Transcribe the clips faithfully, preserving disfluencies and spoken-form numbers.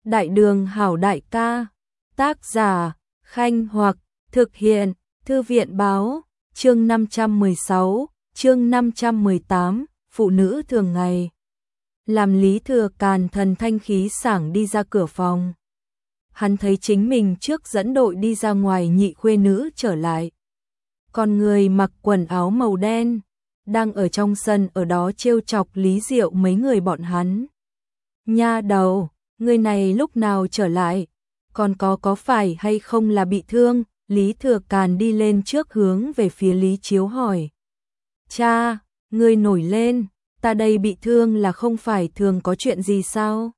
Đại đường hảo đại ca. Tác giả, Khanh Hoặc, thực hiện, Thư viện báo, chương năm trăm mười sáu, chương năm trăm mười tám, phụ nữ thường ngày. Làm Lý Thừa Càn thần thanh khí sảng đi ra cửa phòng. Hắn thấy chính mình trước dẫn đội đi ra ngoài nhị khuê nữ trở lại. Còn người mặc quần áo màu đen, đang ở trong sân ở đó trêu chọc Lý Diệu mấy người bọn hắn. Nha đầu, người này lúc nào trở lại, còn có có phải hay không là bị thương? Lý Thừa Càn đi lên trước hướng về phía Lý Chiếu hỏi. Cha, ngươi nổi lên, ta đây bị thương là không phải thường có chuyện gì sao?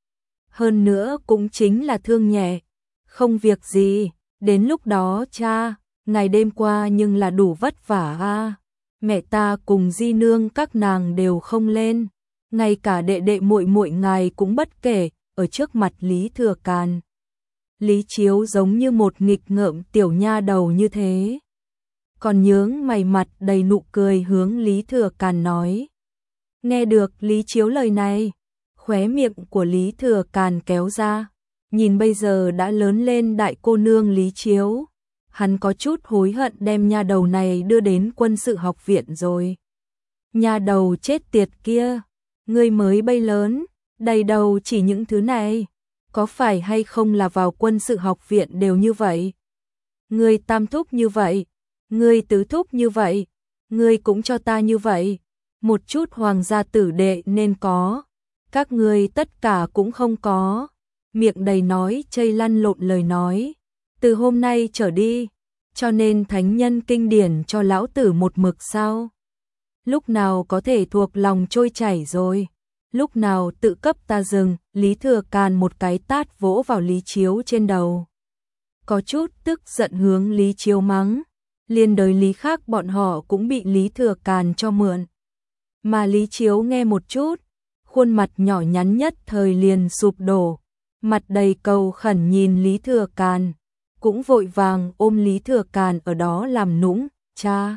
Hơn nữa cũng chính là thương nhẹ, không việc gì, đến lúc đó cha, ngày đêm qua nhưng là đủ vất vả a. Mẹ ta cùng di nương các nàng đều không lên, ngay cả đệ đệ muội muội ngài cũng bất kể, ở trước mặt Lý Thừa Càn. Lý Chiếu giống như một nghịch ngợm tiểu nha đầu như thế. Còn nhướng mày mặt đầy nụ cười hướng Lý Thừa Càn nói. Nghe được Lý Chiếu lời này, khóe miệng của Lý Thừa Càn kéo ra, nhìn bây giờ đã lớn lên đại cô nương Lý Chiếu. Hắn có chút hối hận đem nha đầu này đưa đến quân sự học viện rồi. Nha đầu chết tiệt kia, ngươi mới bay lớn, đầy đầu chỉ những thứ này. Có phải hay không là vào quân sự học viện đều như vậy? Ngươi tam thúc như vậy, ngươi tứ thúc như vậy, ngươi cũng cho ta như vậy. Một chút hoàng gia tử đệ nên có, các ngươi tất cả cũng không có. Miệng đầy nói chây lăn lộn lời nói. Từ hôm nay trở đi, cho nên thánh nhân kinh điển cho lão tử một mực sao? Lúc nào có thể thuộc lòng trôi chảy rồi? Lúc nào tự cấp ta dừng? Lý Thừa Càn một cái tát vỗ vào Lý Chiếu trên đầu. Có chút tức giận hướng Lý Chiếu mắng, liên đới Lý khác bọn họ cũng bị Lý Thừa Càn cho mượn. Mà Lý Chiếu nghe một chút, khuôn mặt nhỏ nhắn nhất thời liền sụp đổ, mặt đầy cầu khẩn nhìn Lý Thừa Càn, cũng vội vàng ôm Lý Thừa Càn ở đó làm nũng, cha.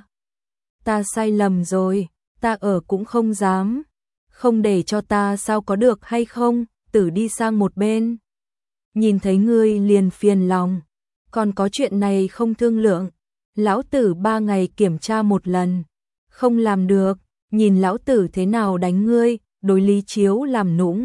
Ta sai lầm rồi, ta ở cũng không dám, không để cho ta sao có được hay không, tử đi sang một bên. Nhìn thấy ngươi liền phiền lòng, còn có chuyện này không thương lượng, lão tử ba ngày kiểm tra một lần, không làm được, nhìn lão tử thế nào đánh ngươi, đối Lý Chiếu làm nũng.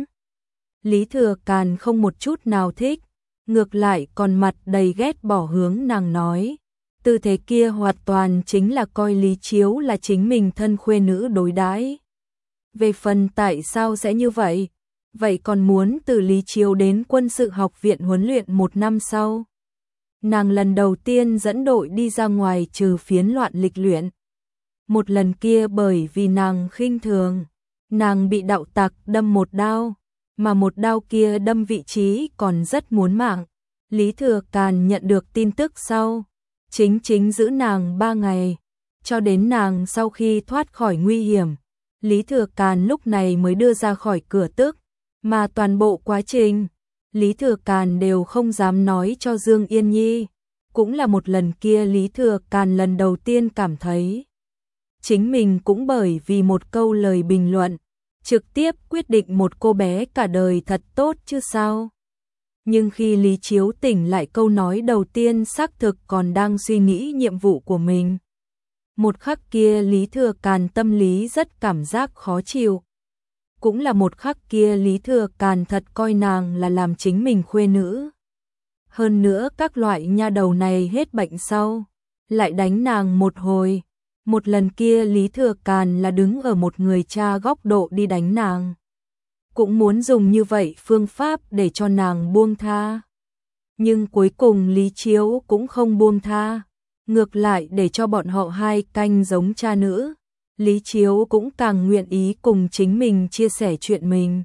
Lý Thừa Càn không một chút nào thích, ngược lại còn mặt đầy ghét bỏ hướng nàng nói. Tư thế kia hoàn toàn chính là coi Lý Chiếu là chính mình thân khuê nữ đối đãi. Về phần tại sao sẽ như vậy, vậy còn muốn từ Lý Chiếu đến quân sự học viện huấn luyện một năm sau. Nàng lần đầu tiên dẫn đội đi ra ngoài trừ phiến loạn lịch luyện. Một lần kia bởi vì nàng khinh thường, nàng bị đạo tặc đâm một đao, mà một đao kia đâm vị trí còn rất muốn mạng. Lý Thừa Càn nhận được tin tức sau, chính chính giữ nàng ba ngày, cho đến nàng sau khi thoát khỏi nguy hiểm. Lý Thừa Càn lúc này mới đưa ra khỏi cửa tức, mà toàn bộ quá trình, Lý Thừa Càn đều không dám nói cho Dương Yên Nhi. Cũng là một lần kia Lý Thừa Càn lần đầu tiên cảm thấy chính mình cũng bởi vì một câu lời bình luận, trực tiếp quyết định một cô bé cả đời thật tốt chứ sao. Nhưng khi Lý Chiếu tỉnh lại câu nói đầu tiên xác thực còn đang suy nghĩ nhiệm vụ của mình. Một khắc kia Lý Thừa Càn tâm lý rất cảm giác khó chịu. Cũng là một khắc kia Lý Thừa Càn thật coi nàng là làm chính mình khuê nữ. Hơn nữa các loại nha đầu này hết bệnh sau, lại đánh nàng một hồi. Một lần kia Lý Thừa Càn là đứng ở một người cha góc độ đi đánh nàng. Cũng muốn dùng như vậy phương pháp để cho nàng buông tha. Nhưng cuối cùng Lý Chiếu cũng không buông tha. Ngược lại để cho bọn họ hai canh giống cha nữ. Lý Chiếu cũng càng nguyện ý cùng chính mình chia sẻ chuyện mình.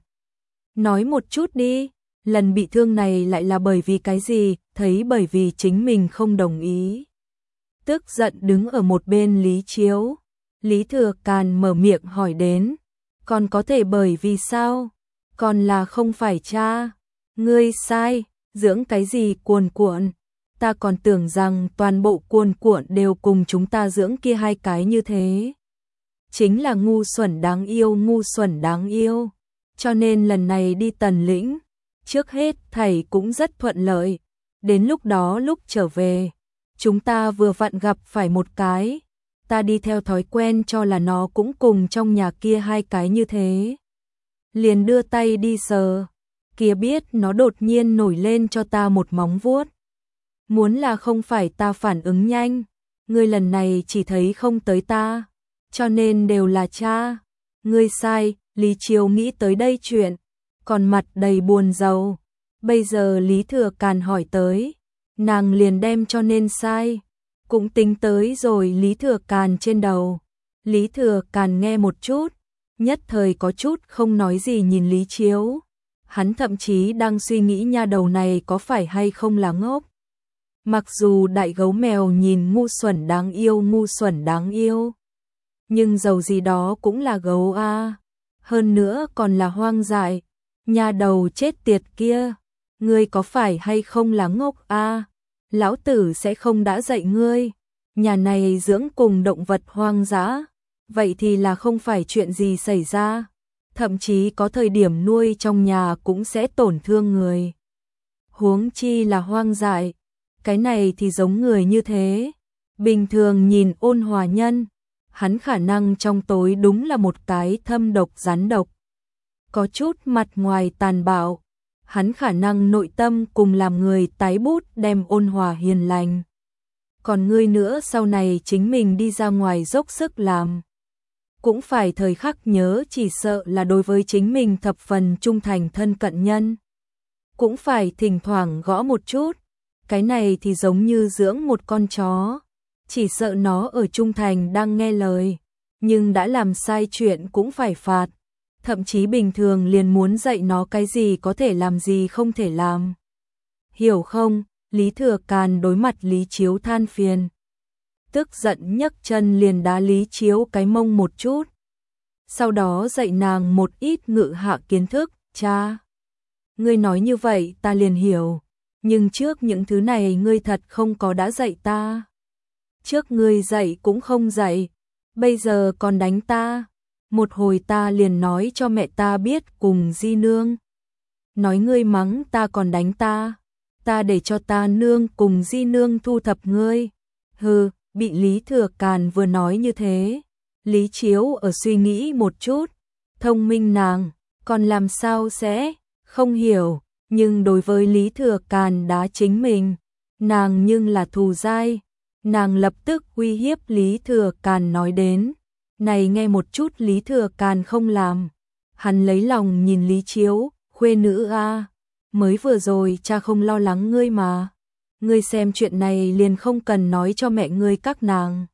Nói một chút đi, lần bị thương này lại là bởi vì cái gì, thấy bởi vì chính mình không đồng ý. Tức giận đứng ở một bên Lý Chiếu. Lý Thừa Càn mở miệng hỏi đến, còn có thể bởi vì sao? Còn là không phải cha. Ngươi sai, dưỡng cái gì cuồn cuộn? Ta còn tưởng rằng toàn bộ cuồn cuộn đều cùng chúng ta dưỡng kia hai cái như thế. Chính là ngu xuẩn đáng yêu, ngu xuẩn đáng yêu. Cho nên lần này đi Tần Lĩnh, trước hết thầy cũng rất thuận lợi. Đến lúc đó lúc trở về, chúng ta vừa vặn gặp phải một cái. Ta đi theo thói quen cho là nó cũng cùng trong nhà kia hai cái như thế. Liền đưa tay đi sờ, kia biết nó đột nhiên nổi lên cho ta một móng vuốt. Muốn là không phải ta phản ứng nhanh, ngươi lần này chỉ thấy không tới ta, cho nên đều là cha. Ngươi sai, Lý Chiếu nghĩ tới đây chuyện, còn mặt đầy buồn rầu. Bây giờ Lý Thừa Càn hỏi tới, nàng liền đem cho nên sai, cũng tính tới rồi Lý Thừa Càn trên đầu. Lý Thừa Càn nghe một chút, nhất thời có chút không nói gì nhìn Lý Chiếu. Hắn thậm chí đang suy nghĩ nha đầu này có phải hay không là ngốc. Mặc dù đại gấu mèo nhìn ngu xuẩn đáng yêu ngu xuẩn đáng yêu, nhưng dầu gì đó cũng là gấu a, hơn nữa còn là hoang dại. Nha đầu chết tiệt kia, ngươi có phải hay không là ngốc a? Lão tử sẽ không đã dạy ngươi. Nhà này dưỡng cùng động vật hoang dã, vậy thì là không phải chuyện gì xảy ra, thậm chí có thời điểm nuôi trong nhà cũng sẽ tổn thương người. Huống chi là hoang dại, cái này thì giống người như thế. Bình thường nhìn ôn hòa nhân, hắn khả năng trong tối đúng là một cái thâm độc rắn độc. Có chút mặt ngoài tàn bạo, hắn khả năng nội tâm cùng làm người tái bút đem ôn hòa hiền lành. Còn ngươi nữa sau này chính mình đi ra ngoài dốc sức làm, cũng phải thời khắc nhớ chỉ sợ là đối với chính mình thập phần trung thành thân cận nhân. Cũng phải thỉnh thoảng gõ một chút, cái này thì giống như dưỡng một con chó, chỉ sợ nó ở trung thành đang nghe lời, nhưng đã làm sai chuyện cũng phải phạt. Thậm chí bình thường liền muốn dạy nó cái gì có thể làm gì không thể làm. Hiểu không? Lý Thừa Càn đối mặt Lý Chiếu than phiền. Tức giận nhấc chân liền đá Lý Chiếu cái mông một chút. Sau đó dạy nàng một ít ngự hạ kiến thức. Cha, ngươi nói như vậy ta liền hiểu, nhưng trước những thứ này ngươi thật không có đã dạy ta. Trước ngươi dạy cũng không dạy, bây giờ còn đánh ta. Một hồi ta liền nói cho mẹ ta biết cùng di nương. Nói ngươi mắng ta còn đánh ta, ta để cho ta nương cùng di nương thu thập ngươi. Hừ, bị Lý Thừa Càn vừa nói như thế, Lý Chiếu ở suy nghĩ một chút, thông minh nàng, còn làm sao sẽ không hiểu, nhưng đối với Lý Thừa Càn đá chính mình, nàng nhưng là thù dai, nàng lập tức uy hiếp Lý Thừa Càn nói đến. Này nghe một chút Lý Thừa Càn không làm, hắn lấy lòng nhìn Lý Chiếu, khuê nữ a, mới vừa rồi cha không lo lắng ngươi mà, ngươi xem chuyện này liền không cần nói cho mẹ ngươi các nàng.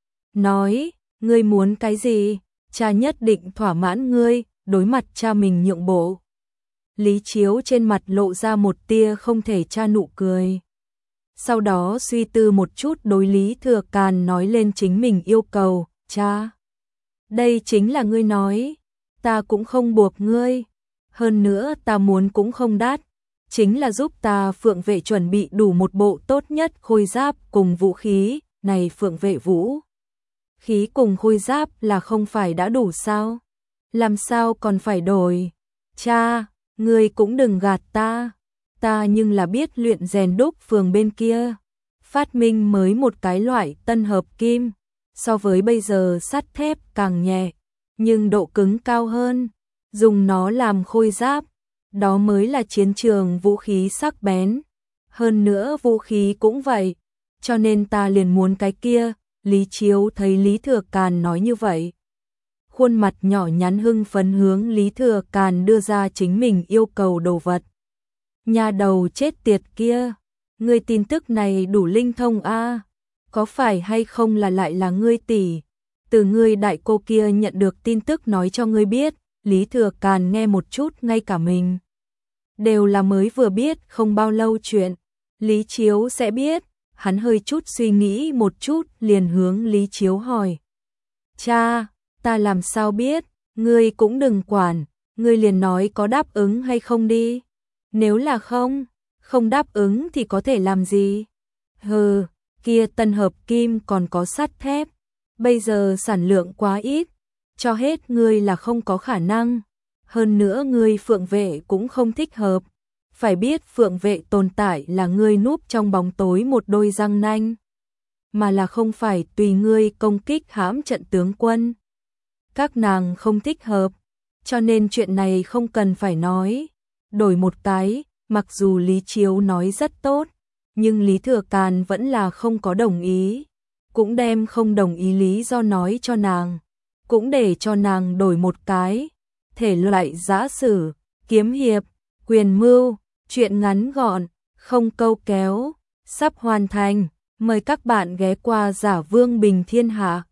Nói, ngươi muốn cái gì, cha nhất định thỏa mãn ngươi, đối mặt cha mình nhượng bộ. Lý Chiếu trên mặt lộ ra một tia không thể tra nụ cười. Sau đó suy tư một chút đối Lý Thừa Càn nói lên chính mình yêu cầu, cha. Đây chính là ngươi nói, ta cũng không buộc ngươi, hơn nữa ta muốn cũng không đắt, chính là giúp ta Phượng Vệ chuẩn bị đủ một bộ tốt nhất khôi giáp cùng vũ khí, này Phượng Vệ vũ khí cùng khôi giáp là không phải đã đủ sao? Làm sao còn phải đổi? Cha, ngươi cũng đừng gạt ta, ta nhưng là biết luyện rèn đúc phường bên kia, phát minh mới một cái loại tân hợp kim. So với bây giờ sắt thép càng nhẹ, nhưng độ cứng cao hơn, dùng nó làm khôi giáp, đó mới là chiến trường vũ khí sắc bén. Hơn nữa vũ khí cũng vậy, cho nên ta liền muốn cái kia. Lý Chiếu thấy Lý Thừa Càn nói như vậy, khuôn mặt nhỏ nhắn hưng phấn hướng Lý Thừa Càn đưa ra chính mình yêu cầu đồ vật. Nhà đầu chết tiệt kia, ngươi tin tức này đủ linh thông a. Có phải hay không là lại là ngươi tỷ, từ ngươi đại cô kia nhận được tin tức nói cho ngươi biết. Lý Thừa Càn nghe một chút ngay cả mình đều là mới vừa biết không bao lâu chuyện, Lý Chiếu sẽ biết. Hắn hơi chút suy nghĩ một chút liền hướng Lý Chiếu hỏi, cha, ta làm sao biết, ngươi cũng đừng quản, ngươi liền nói có đáp ứng hay không đi, nếu là không, không đáp ứng thì có thể làm gì. Hừ, kia tân hợp kim còn có sắt thép, bây giờ sản lượng quá ít, cho hết ngươi là không có khả năng, hơn nữa ngươi Phượng Vệ cũng không thích hợp, phải biết Phượng vệ tồn tại là ngươi núp trong bóng tối một đôi răng nanh, mà là không phải tùy ngươi công kích hãm trận tướng quân. Các nàng không thích hợp, cho nên chuyện này không cần phải nói. Đổi một cái, mặc dù Lý Chiếu nói rất tốt, nhưng Lý Thừa Càn vẫn là không có đồng ý, cũng đem không đồng ý lý do nói cho nàng, cũng để cho nàng đổi một cái. Thể loại giã sử, kiếm hiệp, quyền mưu, chuyện ngắn gọn, không câu kéo, sắp hoàn thành. Mời các bạn ghé qua Giả Vương Bình Thiên Hạ.